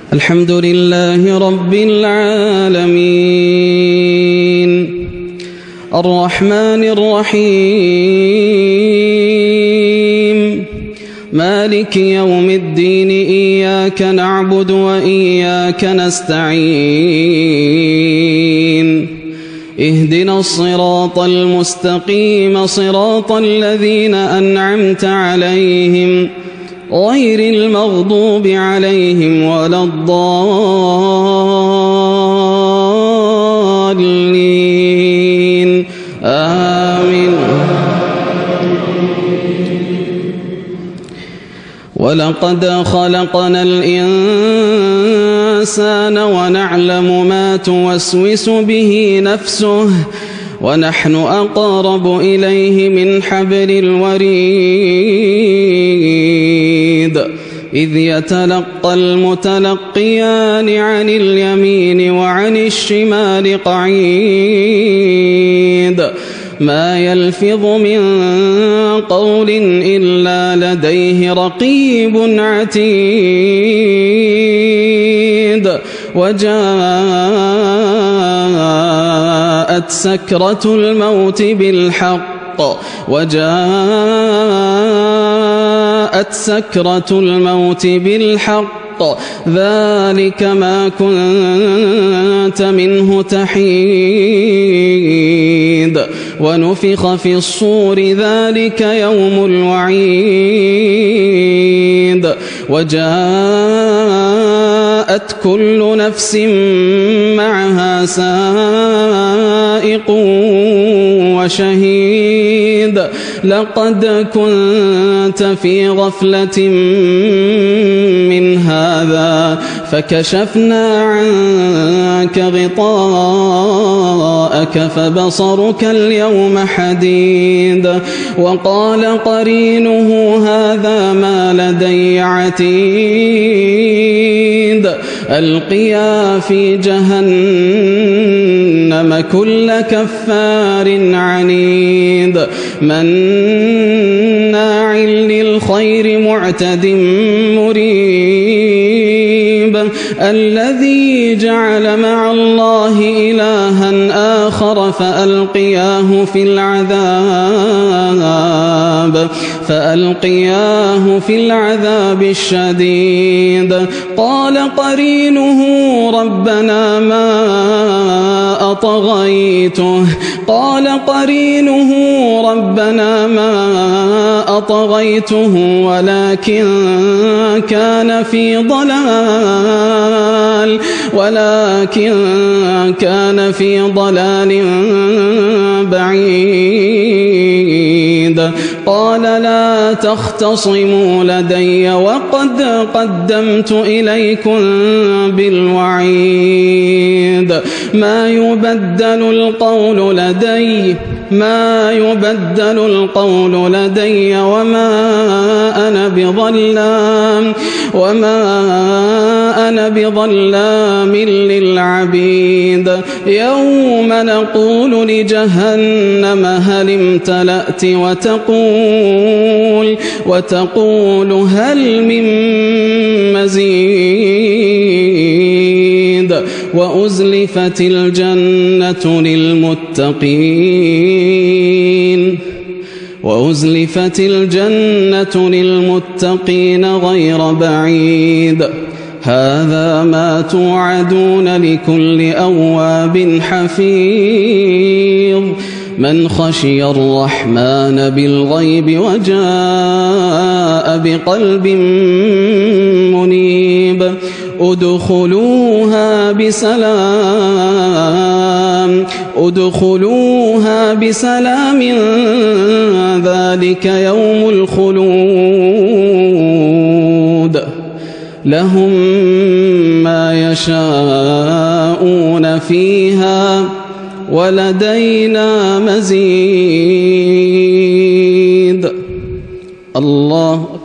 الحمد لله رب العالمين الرحمن الرحيم مالك يوم الدين إياك نعبد وإياك نستعين اهدنا الصراط المستقيم صراط الذين أنعمت عليهم غير المغضوب عليهم ولا الضالين آمين. ولقد خلقنا الإنسان ونعلم ما توسوس به نفسه ونحن أقرب إليه من حبل الوريد إذ يتلقى المتلقيان عن اليمين وعن الشمال قعيد ما يلفظ من قول إلا لديه رقيب عتيد وجاءت سكرة الموت بالحق ذلك ما كنت منه تحيد ونفخ في الصور ذلك يوم الوعيد وجاءت كل نفس معها سائق وشهيد لقد كنت في غفلة من هذا فكشفنا عنك غطاءك فبصرك اليوم حديد وقال قرينه هذا ما لدي عتيد ألقيا في جهنم كل كفار عنيد مناع للخير معتد مريب الذي جعل مع الله إلها آخر فألقياه في العذاب الشديد قال قرينه ربنا ما أطغيته ولكن كان في ضلال بعيد قال لا تختصموا لدي وقد قدمت إليكم بالوعيد ما يبدل القول لدي وما أنا بظلام للعبيد يوم نقول لجهنم هل امتلأت وتقول هل من مزيد وأزلفت الجنة للمتقين غير بعيد هذا ما توعدون لكل أواب حفيظ من خشي الرحمن بالغيب وجاء بقلب منيب ادخلوها بسلام ذلك يوم الخلود لهم ما يشاءون فيها ولدينا مزيد الله